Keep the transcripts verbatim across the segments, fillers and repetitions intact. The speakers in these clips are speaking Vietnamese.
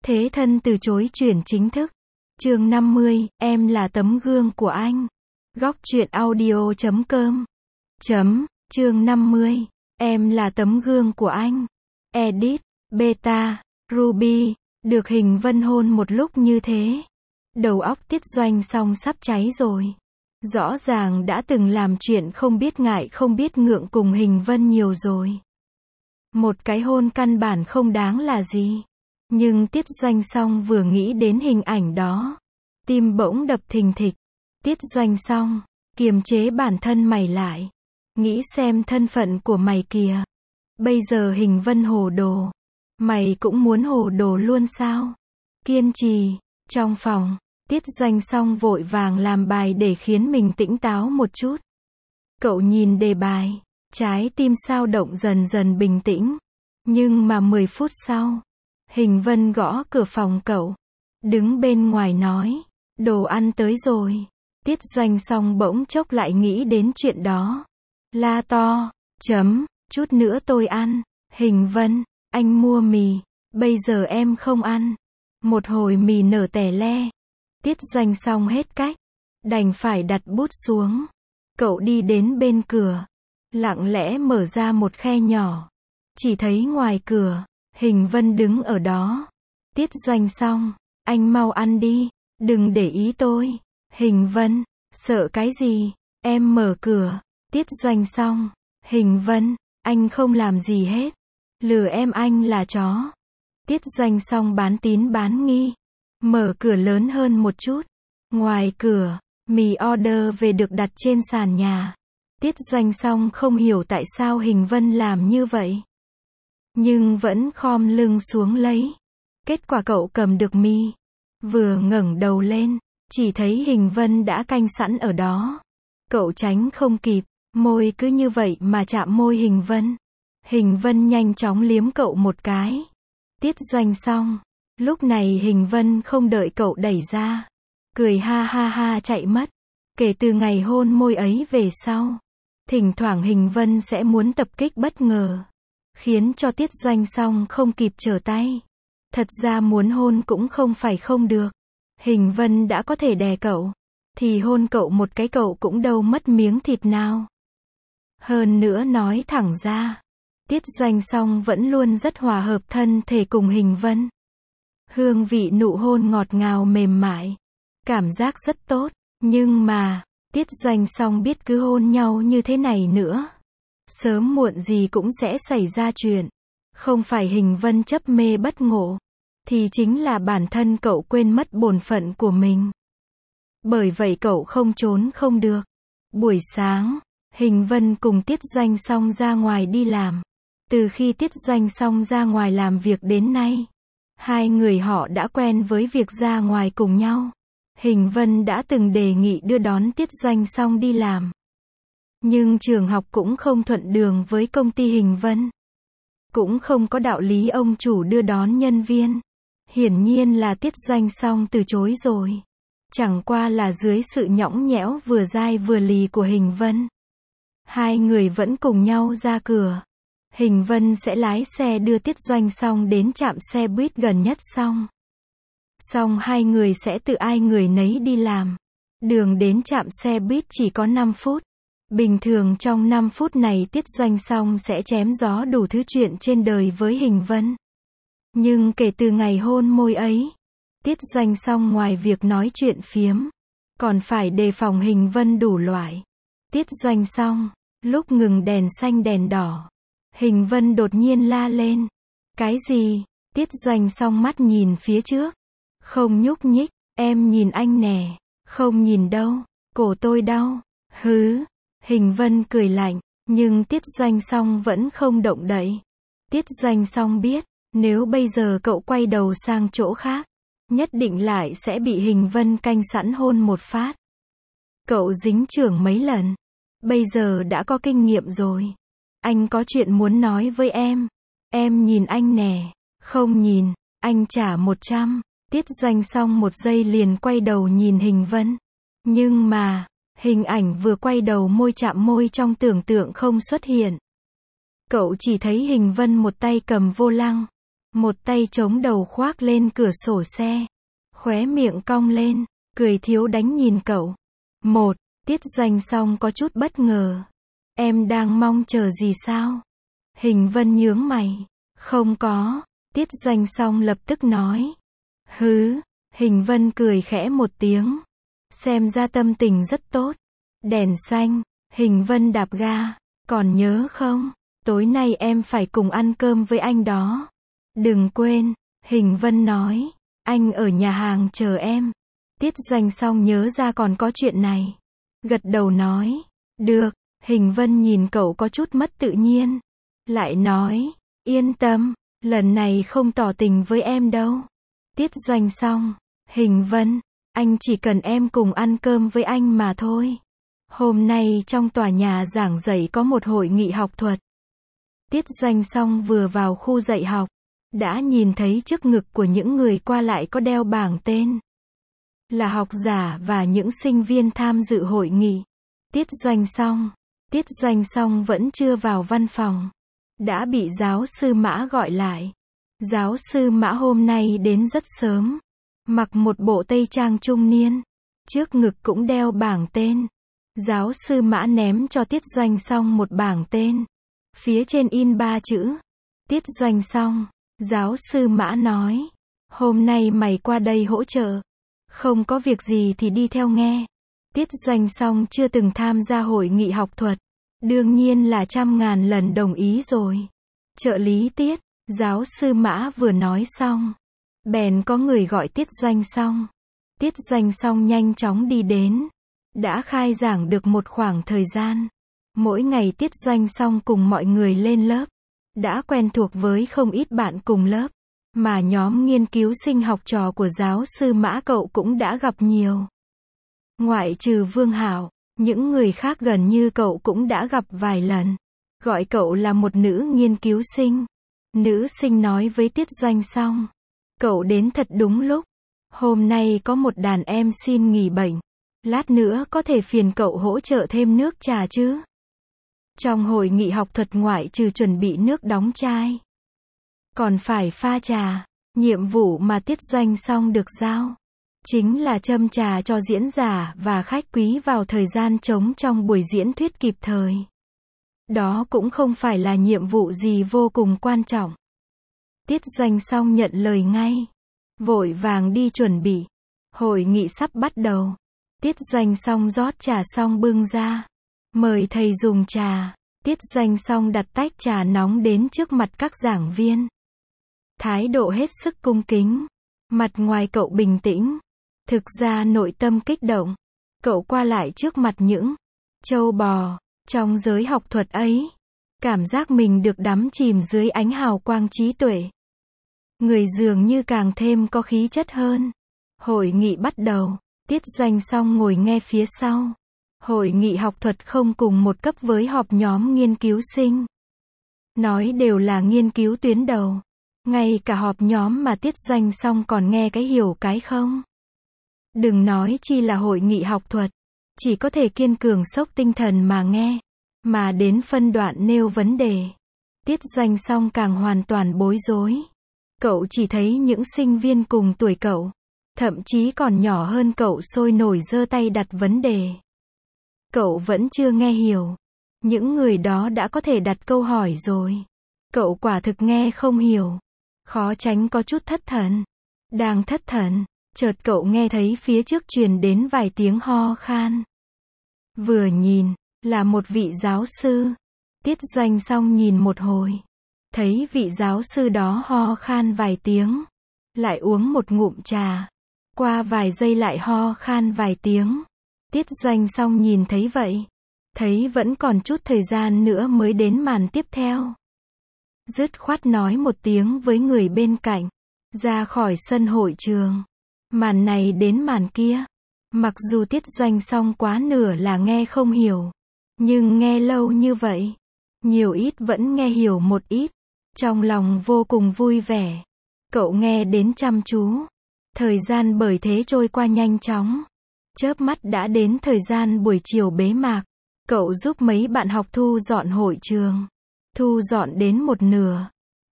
Thế thân từ chối chuyển chính thức. Chương năm mươi, em là tấm gương của anh. Góc truyện audio chấm com. Chấm, chương năm mươi, em là tấm gương của anh. Edit, Beta, Ruby, được Hình Vân hôn một lúc như thế. Đầu óc Tiết Doanh Song sắp cháy rồi. Rõ ràng đã từng làm chuyện không biết ngại không biết ngượng cùng Hình Vân nhiều rồi. Một cái hôn căn bản không đáng là gì. Nhưng Tiết Doanh Song vừa nghĩ đến hình ảnh đó, tim bỗng đập thình thịch. Tiết Doanh Song, kiềm chế bản thân mày lại. Nghĩ xem thân phận của mày kìa. Bây giờ Hình Vân hồ đồ. Mày cũng muốn hồ đồ luôn sao? Kiên trì. Trong phòng, Tiết Doanh Song vội vàng làm bài để khiến mình tỉnh táo một chút. Cậu nhìn đề bài, trái tim sao động dần dần bình tĩnh. Nhưng mà mười phút sau, Hình Vân gõ cửa phòng cậu. Đứng bên ngoài nói, đồ ăn tới rồi. Tiết Doanh Song bỗng chốc lại nghĩ đến chuyện đó. La to, chấm, chút nữa tôi ăn. Hình Vân, anh mua mì, bây giờ em không ăn. Một hồi mì nở tẻ le. Tiết Doanh Song hết cách, đành phải đặt bút xuống. Cậu đi đến bên cửa, lặng lẽ mở ra một khe nhỏ. Chỉ thấy ngoài cửa, Hình Vân đứng ở đó. Tiết Doanh Song, anh mau ăn đi, đừng để ý tôi. Hình Vân, sợ cái gì, em mở cửa. Tiết Doanh Song, Hình Vân, anh không làm gì hết. Lừa em anh là chó. Tiết Doanh Song bán tín bán nghi. Mở cửa lớn hơn một chút. Ngoài cửa, mì order về được đặt trên sàn nhà. Tiết Doanh Song không hiểu tại sao Hình Vân làm như vậy. Nhưng vẫn khom lưng xuống lấy. Kết quả cậu cầm được mì. Vừa ngẩng đầu lên, chỉ thấy Hình Vân đã canh sẵn ở đó. Cậu tránh không kịp, môi cứ như vậy mà chạm môi Hình Vân. Hình Vân nhanh chóng liếm cậu một cái. Tiết Doanh Song, lúc này Hình Vân không đợi cậu đẩy ra. Cười ha ha ha chạy mất. Kể từ ngày hôn môi ấy về sau, thỉnh thoảng Hình Vân sẽ muốn tập kích bất ngờ. Khiến cho Tiết Doanh Song không kịp trở tay. Thật ra muốn hôn cũng không phải không được. Hình Vân đã có thể đè cậu, thì hôn cậu một cái cậu cũng đâu mất miếng thịt nào. Hơn nữa nói thẳng ra, Tiết Doanh Song vẫn luôn rất hòa hợp thân thể cùng Hình Vân. Hương vị nụ hôn ngọt ngào mềm mại. Cảm giác rất tốt. Nhưng mà, Tiết Doanh Song biết cứ hôn nhau như thế này nữa, sớm muộn gì cũng sẽ xảy ra chuyện. Không phải Hình Vân chấp mê bất ngộ, thì chính là bản thân cậu quên mất bổn phận của mình. Bởi vậy cậu không trốn không được. Buổi sáng, Hình Vân cùng Tiết Doanh Song ra ngoài đi làm. Từ khi Tiết Doanh Song ra ngoài làm việc đến nay, hai người họ đã quen với việc ra ngoài cùng nhau. Hình Vân đã từng đề nghị đưa đón Tiết Doanh Song đi làm. Nhưng trường học cũng không thuận đường với công ty Hình Vân. Cũng không có đạo lý ông chủ đưa đón nhân viên. Hiển nhiên là Tiết Doanh Song từ chối rồi. Chẳng qua là dưới sự nhõng nhẽo vừa dai vừa lì của Hình Vân. Hai người vẫn cùng nhau ra cửa. Hình Vân sẽ lái xe đưa Tiết Doanh Song đến trạm xe buýt gần nhất xong. Xong hai người sẽ tự ai người nấy đi làm. Đường đến trạm xe buýt chỉ có năm phút. Bình thường trong năm phút này Tiết Doanh Song sẽ chém gió đủ thứ chuyện trên đời với Hình Vân. Nhưng kể từ ngày hôn môi ấy, Tiết Doanh Song ngoài việc nói chuyện phiếm, còn phải đề phòng Hình Vân đủ loại. Tiết Doanh Song, lúc ngừng đèn xanh đèn đỏ, Hình Vân đột nhiên la lên. Cái gì? Tiết Doanh Song mắt nhìn phía trước. Không nhúc nhích, em nhìn anh nè. Không nhìn đâu, cổ tôi đau. Hứ. Hình Vân cười lạnh, nhưng Tiết Doanh Song vẫn không động đậy. Tiết Doanh Song biết, nếu bây giờ cậu quay đầu sang chỗ khác, nhất định lại sẽ bị Hình Vân canh sẵn hôn một phát. Cậu dính chưởng mấy lần, bây giờ đã có kinh nghiệm rồi. Anh có chuyện muốn nói với em. Em nhìn anh nè. Không nhìn, anh trả một trăm. Tiết Doanh Song một giây liền quay đầu nhìn Hình Vân. Nhưng mà, hình ảnh vừa quay đầu môi chạm môi trong tưởng tượng không xuất hiện. Cậu chỉ thấy Hình Vân một tay cầm vô lăng, một tay chống đầu khoác lên cửa sổ xe, khóe miệng cong lên, cười thiếu đánh nhìn cậu. Một, Tiết Doanh Song có chút bất ngờ. Em đang mong chờ gì sao? Hình Vân nhướng mày. Không có, Tiết Doanh Song lập tức nói. Hứ, Hình Vân cười khẽ một tiếng. Xem ra tâm tình rất tốt. Đèn xanh, Hình Vân đạp ga. Còn nhớ không? Tối nay em phải cùng ăn cơm với anh đó. Đừng quên, Hình Vân nói. Anh ở nhà hàng chờ em. Tiết Doanh Song nhớ ra còn có chuyện này. Gật đầu nói. Được, Hình Vân nhìn cậu có chút mất tự nhiên. Lại nói. Yên tâm, lần này không tỏ tình với em đâu. Tiết Doanh Song. Hình Vân, anh chỉ cần em cùng ăn cơm với anh mà thôi. Hôm nay trong tòa nhà giảng dạy có một hội nghị học thuật. Tiết Doanh Song vừa vào khu dạy học, đã nhìn thấy trước ngực của những người qua lại có đeo bảng tên. Là học giả và những sinh viên tham dự hội nghị. Tiết Doanh Song. Tiết Doanh Song vẫn chưa vào văn phòng. Đã bị giáo sư Mã gọi lại. Giáo sư Mã hôm nay đến rất sớm. Mặc một bộ tây trang trung niên. Trước ngực cũng đeo bảng tên. Giáo sư Mã ném cho Tiết Doanh Song một bảng tên. Phía trên in ba chữ. Tiết Doanh Song. Giáo sư Mã nói. Hôm nay mày qua đây hỗ trợ. Không có việc gì thì đi theo nghe. Tiết Doanh Song chưa từng tham gia hội nghị học thuật. Đương nhiên là trăm ngàn lần đồng ý rồi. Trợ lý Tiết. Giáo sư Mã vừa nói xong. Bèn có người gọi Tiết Doanh Song. Tiết Doanh Song nhanh chóng đi đến. Đã khai giảng được một khoảng thời gian. Mỗi ngày Tiết Doanh Song cùng mọi người lên lớp. Đã quen thuộc với không ít bạn cùng lớp. Mà nhóm nghiên cứu sinh học trò của giáo sư Mã cậu cũng đã gặp nhiều. Ngoại trừ Vương Hảo, những người khác gần như cậu cũng đã gặp vài lần. Gọi cậu là một nữ nghiên cứu sinh. Nữ sinh nói với Tiết Doanh Song. Cậu đến thật đúng lúc. Hôm nay có một đàn em xin nghỉ bệnh. Lát nữa có thể phiền cậu hỗ trợ thêm nước trà chứ? Trong hội nghị học thuật ngoại trừ chuẩn bị nước đóng chai, còn phải pha trà. Nhiệm vụ mà Tiết Doanh Song được giao chính là châm trà cho diễn giả và khách quý vào thời gian trống trong buổi diễn thuyết kịp thời. Đó cũng không phải là nhiệm vụ gì vô cùng quan trọng. Tiết Doanh Song nhận lời ngay. Vội vàng đi chuẩn bị. Hội nghị sắp bắt đầu. Tiết Doanh Song rót trà xong bưng ra. Mời thầy dùng trà. Tiết Doanh Song đặt tách trà nóng đến trước mặt các giảng viên. Thái độ hết sức cung kính. Mặt ngoài cậu bình tĩnh. Thực ra nội tâm kích động. Cậu qua lại trước mặt những trâu bò trong giới học thuật ấy. Cảm giác mình được đắm chìm dưới ánh hào quang trí tuệ. Người dường như càng thêm có khí chất hơn. Hội nghị bắt đầu. Tiết Doanh Song ngồi nghe phía sau. Hội nghị học thuật không cùng một cấp với họp nhóm nghiên cứu sinh. Nói đều là nghiên cứu tuyến đầu. Ngay cả họp nhóm mà Tiết Doanh Song còn nghe cái hiểu cái không. Đừng nói chi là hội nghị học thuật. Chỉ có thể kiên cường sốc tinh thần mà nghe. Mà đến phân đoạn nêu vấn đề. Tiết Doanh Song càng hoàn toàn bối rối. Cậu chỉ thấy những sinh viên cùng tuổi cậu. Thậm chí còn nhỏ hơn cậu sôi nổi giơ tay đặt vấn đề. Cậu vẫn chưa nghe hiểu. Những người đó đã có thể đặt câu hỏi rồi. Cậu quả thực nghe không hiểu. Khó tránh có chút thất thần. Đang thất thần, chợt cậu nghe thấy phía trước truyền đến vài tiếng ho khan. Vừa nhìn, là một vị giáo sư. Tiết Doanh Song nhìn một hồi. Thấy vị giáo sư đó ho khan vài tiếng. Lại uống một ngụm trà. Qua vài giây lại ho khan vài tiếng. Tiết Doanh Song nhìn thấy vậy. Thấy vẫn còn chút thời gian nữa mới đến màn tiếp theo. Dứt khoát nói một tiếng với người bên cạnh. Ra khỏi sân hội trường. Màn này đến màn kia. Mặc dù Tiết Doanh Song quá nửa là nghe không hiểu. Nhưng nghe lâu như vậy. Nhiều ít vẫn nghe hiểu một ít. Trong lòng vô cùng vui vẻ. Cậu nghe đến chăm chú. Thời gian bởi thế trôi qua nhanh chóng. Chớp mắt đã đến thời gian buổi chiều bế mạc. Cậu giúp mấy bạn học thu dọn hội trường. Thu dọn đến một nửa.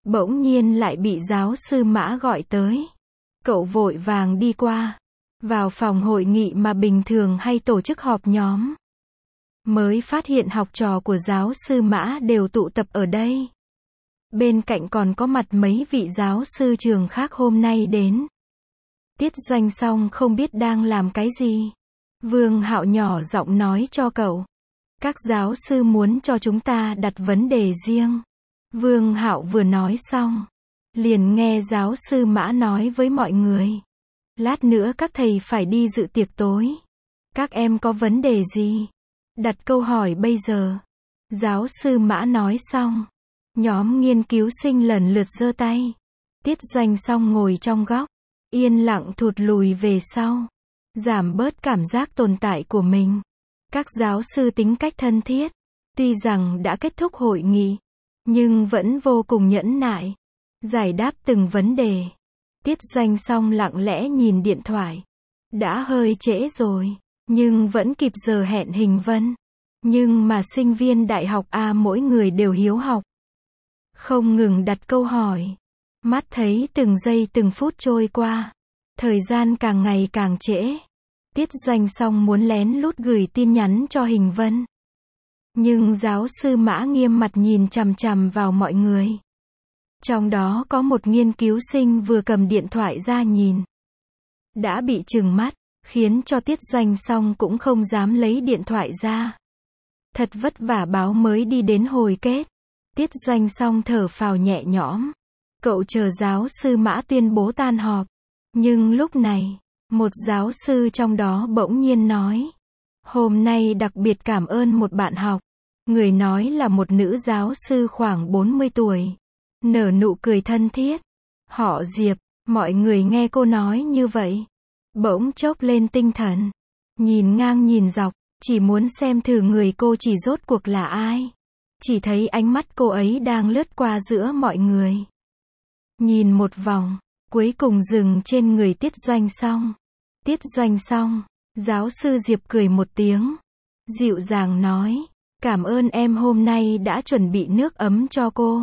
Bỗng nhiên lại bị giáo sư Mã gọi tới. Cậu vội vàng đi qua. Vào phòng hội nghị mà bình thường hay tổ chức họp nhóm. Mới phát hiện học trò của giáo sư Mã đều tụ tập ở đây. Bên cạnh còn có mặt mấy vị giáo sư trường khác hôm nay đến. Tiết Doanh Song không biết đang làm cái gì. Vương Hạo nhỏ giọng nói cho cậu. Các giáo sư muốn cho chúng ta đặt vấn đề riêng. Vương Hạo vừa nói xong. Liền nghe giáo sư Mã nói với mọi người. Lát nữa các thầy phải đi dự tiệc tối. Các em có vấn đề gì? Đặt câu hỏi bây giờ. Giáo sư Mã nói xong. Nhóm nghiên cứu sinh lần lượt giơ tay. Tiết Doanh Song ngồi trong góc. Yên lặng thụt lùi về sau. Giảm bớt cảm giác tồn tại của mình. Các giáo sư tính cách thân thiết. Tuy rằng đã kết thúc hội nghị. Nhưng vẫn vô cùng nhẫn nại. Giải đáp từng vấn đề. Tiết Doanh Song lặng lẽ nhìn điện thoại. Đã hơi trễ rồi. Nhưng vẫn kịp giờ hẹn Hình Vân. Nhưng mà sinh viên đại học A mỗi người đều hiếu học. Không ngừng đặt câu hỏi. Mắt thấy từng giây từng phút trôi qua. Thời gian càng ngày càng trễ. Tiết Doanh Song muốn lén lút gửi tin nhắn cho Hình Vân. Nhưng giáo sư Mã nghiêm mặt nhìn chằm chằm vào mọi người. Trong đó có một nghiên cứu sinh vừa cầm điện thoại ra nhìn. Đã bị trừng mắt, khiến cho Tiết Doanh Song cũng không dám lấy điện thoại ra. Thật vất vả báo mới đi đến hồi kết. Tiết Doanh Song thở phào nhẹ nhõm. Cậu chờ giáo sư Mã tuyên bố tan họp. Nhưng lúc này, một giáo sư trong đó bỗng nhiên nói. Hôm nay đặc biệt cảm ơn một bạn học. Người nói là một nữ giáo sư khoảng bốn mươi tuổi. Nở nụ cười thân thiết. Họ Diệp, mọi người nghe cô nói như vậy. Bỗng chốc lên tinh thần. Nhìn ngang nhìn dọc, chỉ muốn xem thử người cô chỉ rốt cuộc là ai. Chỉ thấy ánh mắt cô ấy đang lướt qua giữa mọi người. Nhìn một vòng, cuối cùng dừng trên người Tiết Doanh Song. Tiết Doanh Song, giáo sư Diệp cười một tiếng. Dịu dàng nói, cảm ơn em hôm nay đã chuẩn bị nước ấm cho cô.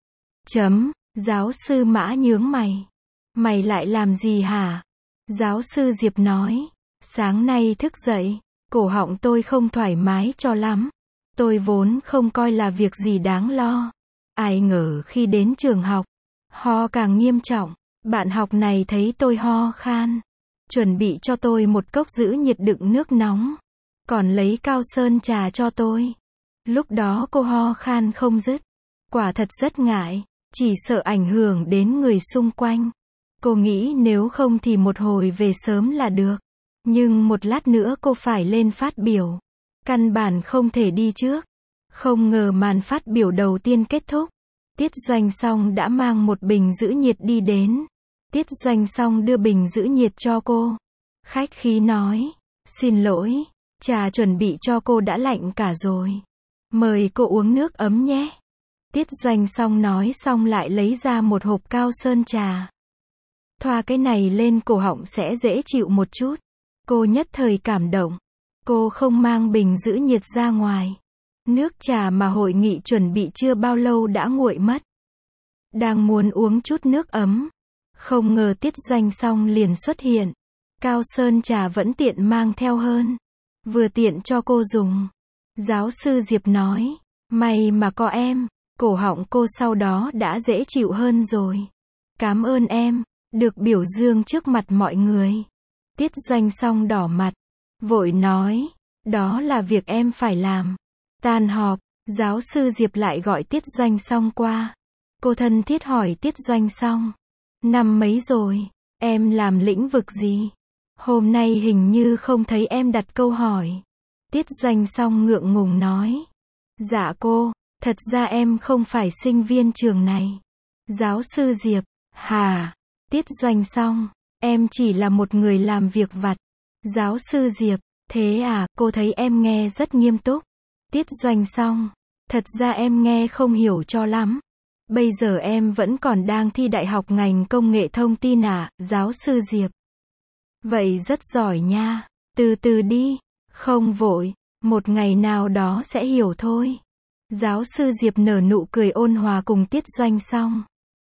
Chấm, giáo sư Mã nhướng mày. Mày lại làm gì hả? Giáo sư Diệp nói, sáng nay thức dậy, cổ họng tôi không thoải mái cho lắm. Tôi vốn không coi là việc gì đáng lo. Ai ngờ khi đến trường học, ho càng nghiêm trọng. Bạn học này thấy tôi ho khan. Chuẩn bị cho tôi một cốc giữ nhiệt đựng nước nóng. Còn lấy cao sơn trà cho tôi. Lúc đó cô ho khan không dứt. Quả thật rất ngại. Chỉ sợ ảnh hưởng đến người xung quanh. Cô nghĩ nếu không thì một hồi về sớm là được. Nhưng một lát nữa cô phải lên phát biểu. Căn bản không thể đi trước. Không ngờ màn phát biểu đầu tiên kết thúc. Tiết Doanh Song đã mang một bình giữ nhiệt đi đến. Tiết Doanh Song đưa bình giữ nhiệt cho cô. Khách khí nói, xin lỗi, trà chuẩn bị cho cô đã lạnh cả rồi. Mời cô uống nước ấm nhé. Tiết Doanh Song nói xong lại lấy ra một hộp cao sơn trà. Thoa cái này lên cổ họng sẽ dễ chịu một chút. Cô nhất thời cảm động. Cô không mang bình giữ nhiệt ra ngoài. Nước trà mà hội nghị chuẩn bị chưa bao lâu đã nguội mất. Đang muốn uống chút nước ấm. Không ngờ Tiết Doanh Song liền xuất hiện. Cao sơn trà vẫn tiện mang theo hơn. Vừa tiện cho cô dùng. Giáo sư Diệp nói. May mà có em. Cổ họng cô sau đó đã dễ chịu hơn rồi. Cảm ơn em. Được biểu dương trước mặt mọi người. Tiết Doanh Song đỏ mặt. Vội nói. Đó là việc em phải làm. Tan họp. Giáo sư Diệp lại gọi Tiết Doanh Song qua. Cô thân thiết hỏi Tiết Doanh Song. Năm mấy rồi. Em làm lĩnh vực gì? Hôm nay hình như không thấy em đặt câu hỏi. Tiết Doanh Song ngượng ngùng nói. Dạ cô. Thật ra em không phải sinh viên trường này. Giáo sư Diệp. Hà. Tiết Doanh Song. Em chỉ là một người làm việc vặt. Giáo sư Diệp. Thế à, cô thấy em nghe rất nghiêm túc. Tiết Doanh Song. Thật ra em nghe không hiểu cho lắm. Bây giờ em vẫn còn đang thi đại học ngành công nghệ thông tin à, giáo sư Diệp. Vậy rất giỏi nha. Từ từ đi. Không vội. Một ngày nào đó sẽ hiểu thôi. Giáo sư Diệp nở nụ cười ôn hòa cùng Tiết Doanh Song.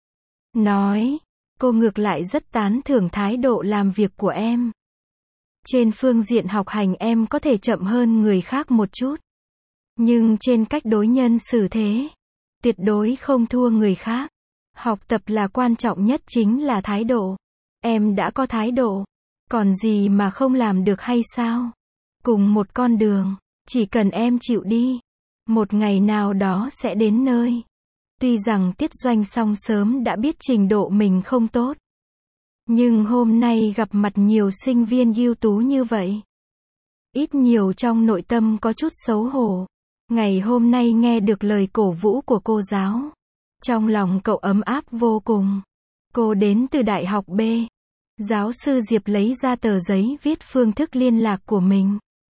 nói, cô ngược lại rất tán thưởng thái độ làm việc của em. Trên phương diện học hành em có thể chậm hơn người khác một chút. Nhưng trên cách đối nhân xử thế, tuyệt đối không thua người khác. Học tập là quan trọng nhất chính là thái độ. Em đã có thái độ, còn gì mà không làm được hay sao? Cùng một con đường, chỉ cần em chịu đi, một ngày nào đó sẽ đến nơi. Tuy rằng Tiết Doanh Song sớm đã biết trình độ mình không tốt, nhưng hôm nay gặp mặt nhiều sinh viên ưu tú như vậy, ít nhiều trong nội tâm có chút xấu hổ. Ngày hôm nay nghe được lời cổ vũ của cô giáo, trong lòng cậu ấm áp vô cùng. Cô đến từ Đại học B. Giáo sư Diệp lấy ra tờ giấy viết phương thức liên lạc của mình.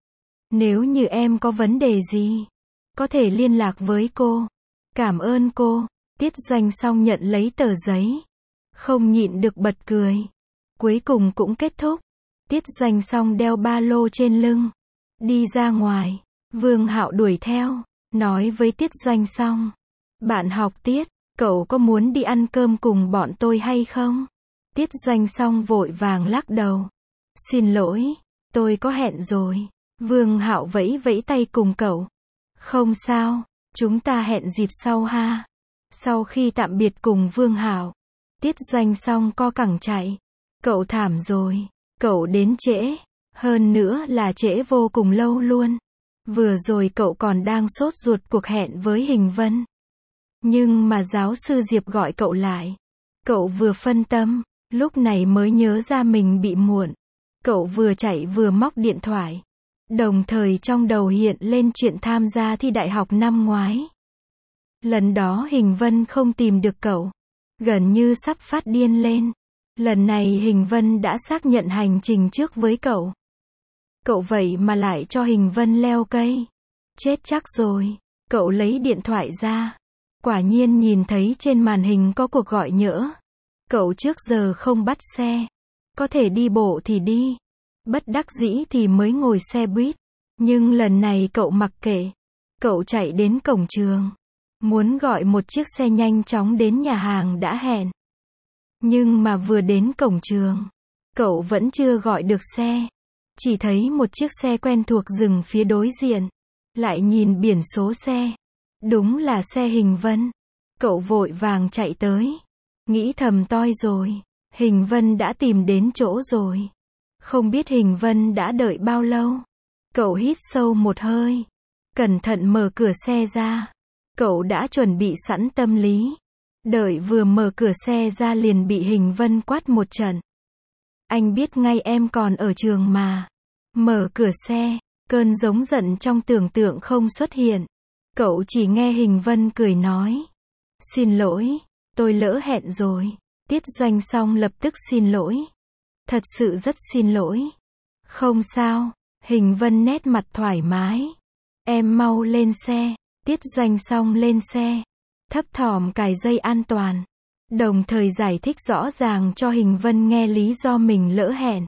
Nếu như em có vấn đề gì, có thể liên lạc với cô. Cảm ơn cô. Tiết Doanh Song nhận lấy tờ giấy, không nhịn được bật cười. Cuối cùng cũng kết thúc. Tiết Doanh Song đeo ba lô trên lưng, đi ra ngoài. Vương Hạo đuổi theo, nói với Tiết Doanh Song, bạn học Tiết, cậu có muốn đi ăn cơm cùng bọn tôi hay không? Tiết Doanh Song vội vàng lắc đầu. Xin lỗi, tôi có hẹn rồi. Vương Hạo vẫy vẫy tay cùng cậu. Không sao, chúng ta hẹn dịp sau ha. Sau khi tạm biệt cùng Vương Hạo, Tiết Doanh Song co cẳng chạy. Cậu thảm rồi, cậu đến trễ, hơn nữa là trễ vô cùng lâu luôn. Vừa rồi cậu còn đang sốt ruột cuộc hẹn với Hình Vân. Nhưng mà giáo sư Diệp gọi cậu lại. Cậu vừa phân tâm, lúc này mới nhớ ra mình bị muộn. Cậu vừa chạy vừa móc điện thoại. Đồng thời trong đầu hiện lên chuyện tham gia thi đại học năm ngoái. Lần đó Hình Vân không tìm được cậu, gần như sắp phát điên lên. Lần này Hình Vân đã xác nhận hành trình trước với cậu. Cậu vậy mà lại cho Hình Vân leo cây. Chết chắc rồi. Cậu lấy điện thoại ra. Quả nhiên nhìn thấy trên màn hình có cuộc gọi nhỡ. Cậu trước giờ không bắt xe. Có thể đi bộ thì đi. Bất đắc dĩ thì mới ngồi xe buýt. Nhưng lần này cậu mặc kệ. Cậu chạy đến cổng trường. Muốn gọi một chiếc xe nhanh chóng đến nhà hàng đã hẹn. Nhưng mà vừa đến cổng trường, cậu vẫn chưa gọi được xe. Chỉ thấy một chiếc xe quen thuộc dừng phía đối diện. Lại nhìn biển số xe. Đúng là xe Hình Vân. Cậu vội vàng chạy tới. Nghĩ thầm toi rồi. Hình Vân đã tìm đến chỗ rồi. Không biết Hình Vân đã đợi bao lâu. Cậu hít sâu một hơi. Cẩn thận mở cửa xe ra. Cậu đã chuẩn bị sẵn tâm lý. Đợi vừa mở cửa xe ra liền bị Hình Vân quát một trận. Anh biết ngay em còn ở trường mà. Mở cửa xe, cơn giống giận trong tưởng tượng không xuất hiện. Cậu chỉ nghe Hình Vân cười nói. Xin lỗi, tôi lỡ hẹn rồi. Tiết Doanh Song lập tức xin lỗi. Thật sự rất xin lỗi. Không sao, Hình Vân nét mặt thoải mái. Em mau lên xe. Tiết Doanh Song lên xe. Thấp thỏm cài dây an toàn. Đồng thời giải thích rõ ràng cho Hình Vân nghe lý do mình lỡ hẹn.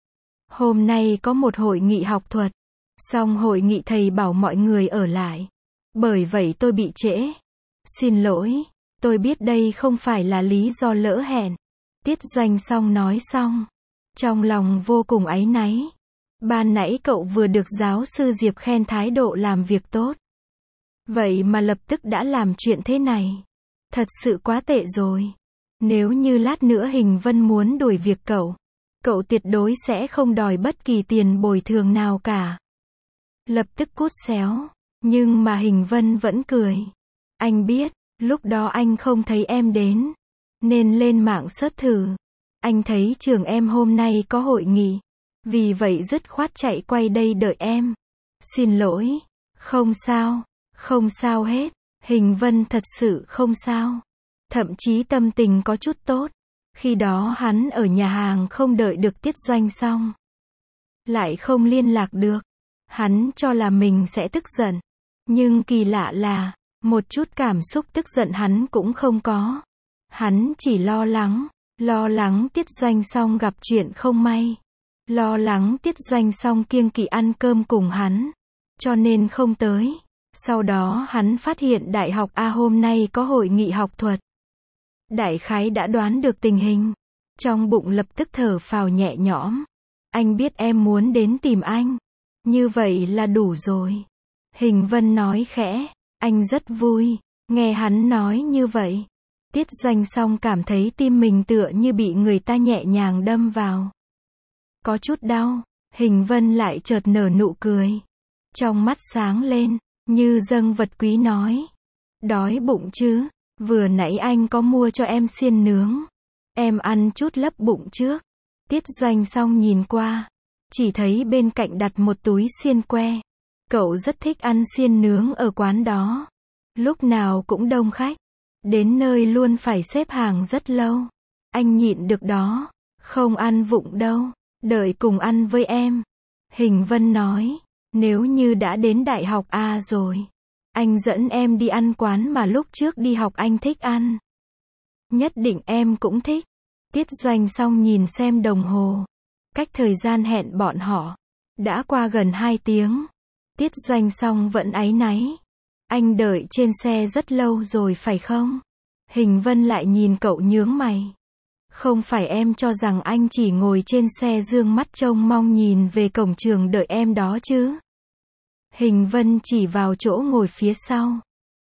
Hôm nay có một hội nghị học thuật. Xong hội nghị thầy bảo mọi người ở lại. Bởi vậy tôi bị trễ. Xin lỗi, tôi biết đây không phải là lý do lỡ hẹn. Tiết Doanh Song nói xong. Trong lòng vô cùng áy náy. Ban nãy cậu vừa được giáo sư Diệp khen thái độ làm việc tốt. Vậy mà lập tức đã làm chuyện thế này. Thật sự quá tệ rồi. Nếu như lát nữa Hình Vân muốn đuổi việc cậu, cậu tuyệt đối sẽ không đòi bất kỳ tiền bồi thường nào cả. Lập tức cút xéo. Nhưng mà Hình Vân vẫn cười. Anh biết, lúc đó anh không thấy em đến, nên lên mạng search thử. Anh thấy trường em hôm nay có hội nghị. Vì vậy dứt khoát chạy quay đây đợi em. Xin lỗi. Không sao. Không sao hết. Hình Vân thật sự không sao. Thậm chí tâm tình có chút tốt. Khi đó hắn ở nhà hàng không đợi được Tiết Doanh Song. Lại không liên lạc được. Hắn cho là mình sẽ tức giận. Nhưng kỳ lạ là, một chút cảm xúc tức giận hắn cũng không có. Hắn chỉ lo lắng. Lo lắng Tiết Doanh Song gặp chuyện không may. Lo lắng Tiết Doanh Song kiêng kỵ ăn cơm cùng hắn. Cho nên không tới. Sau đó hắn phát hiện Đại học A hôm nay có hội nghị học thuật. đại khái đã đoán được tình hình. Trong bụng lập tức thở phào nhẹ nhõm. Anh biết em muốn đến tìm anh. Như vậy là đủ rồi. Hình Vân nói khẽ. Anh rất vui. Nghe hắn nói như vậy. Tiết Doanh Song cảm thấy tim mình tựa như bị người ta nhẹ nhàng đâm vào. Có chút đau. Hình Vân lại chợt nở nụ cười. Trong mắt sáng lên, như dâng vật quý nói. Đói bụng chứ? Vừa nãy anh có mua cho em xiên nướng. Em ăn chút lấp bụng trước. Tiết Doanh Song nhìn qua. Chỉ thấy bên cạnh đặt một túi xiên que. Cậu rất thích ăn xiên nướng ở quán đó. Lúc nào cũng đông khách. Đến nơi luôn phải xếp hàng rất lâu. Anh nhịn được đó. Không ăn vụng đâu. Đợi cùng ăn với em. Hình Vân nói. Nếu như đã đến đại học A rồi. Anh dẫn em đi ăn quán mà lúc trước đi học anh thích ăn. Nhất định em cũng thích. Tiết Doanh Song nhìn xem đồng hồ. Cách thời gian hẹn bọn họ. Đã qua gần hai tiếng. Tiết Doanh Song vẫn áy náy. Anh đợi trên xe rất lâu rồi phải không? Hình Vân lại nhìn cậu nhướng mày. Không phải em cho rằng anh chỉ ngồi trên xe dương mắt trông mong nhìn về cổng trường đợi em đó chứ? Hình Vân chỉ vào chỗ ngồi phía sau.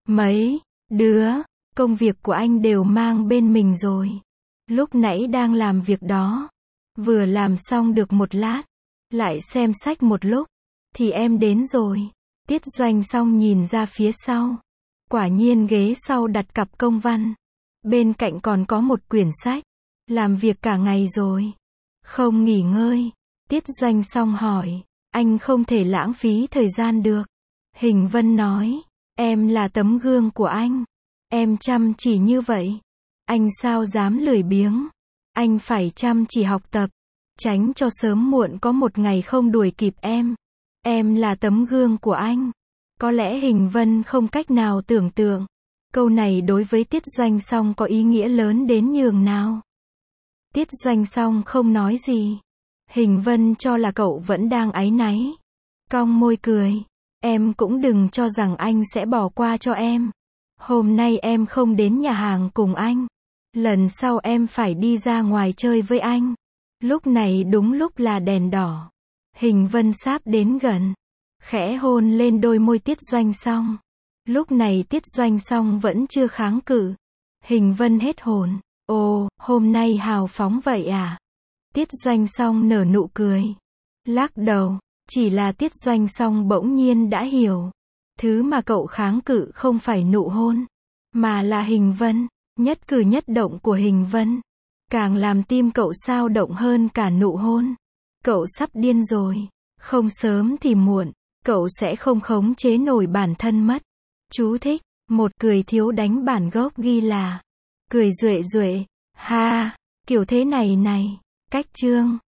Mấy đứa, công việc của anh đều mang bên mình rồi. Lúc nãy đang làm việc đó. Vừa làm xong được một lát. Lại xem sách một lúc. Thì em đến rồi. Tiết Doanh Song nhìn ra phía sau. Quả nhiên ghế sau đặt cặp công văn. Bên cạnh còn có một quyển sách. Làm việc cả ngày rồi. Không nghỉ ngơi. Tiết Doanh Song hỏi. Anh không thể lãng phí thời gian được. Hình Vân nói. Em là tấm gương của anh. Em chăm chỉ như vậy. Anh sao dám lười biếng. Anh phải chăm chỉ học tập. Tránh cho sớm muộn có một ngày không đuổi kịp em. Em là tấm gương của anh. Có lẽ Hình Vân không cách nào tưởng tượng. Câu này đối với Tiết Doanh Song có ý nghĩa lớn đến nhường nào. Tiết Doanh Song không nói gì. Hình Vân cho là cậu vẫn đang áy náy. Cong môi cười. Em cũng đừng cho rằng anh sẽ bỏ qua cho em. Hôm nay em không đến nhà hàng cùng anh. Lần sau em phải đi ra ngoài chơi với anh. Lúc này đúng lúc là đèn đỏ. Hình Vân sáp đến gần. Khẽ hôn lên đôi môi Tiết Doanh Song. Lúc này Tiết Doanh Song vẫn chưa kháng cự. Hình Vân hết hồn. Ồ, hôm nay hào phóng vậy à? Tiết Doanh Song nở nụ cười. Lắc đầu. Chỉ là Tiết Doanh Song bỗng nhiên đã hiểu. Thứ mà cậu kháng cự không phải nụ hôn. Mà là Hình Vân. Nhất cử nhất động của Hình Vân. Càng làm tim cậu xao động hơn cả nụ hôn. Cậu sắp điên rồi. Không sớm thì muộn. Cậu sẽ không khống chế nổi bản thân mất. Chú thích. Một cười thiếu đánh bản gốc ghi là. Cười duệ duệ. Ha. Kiểu thế này này. Cách chương.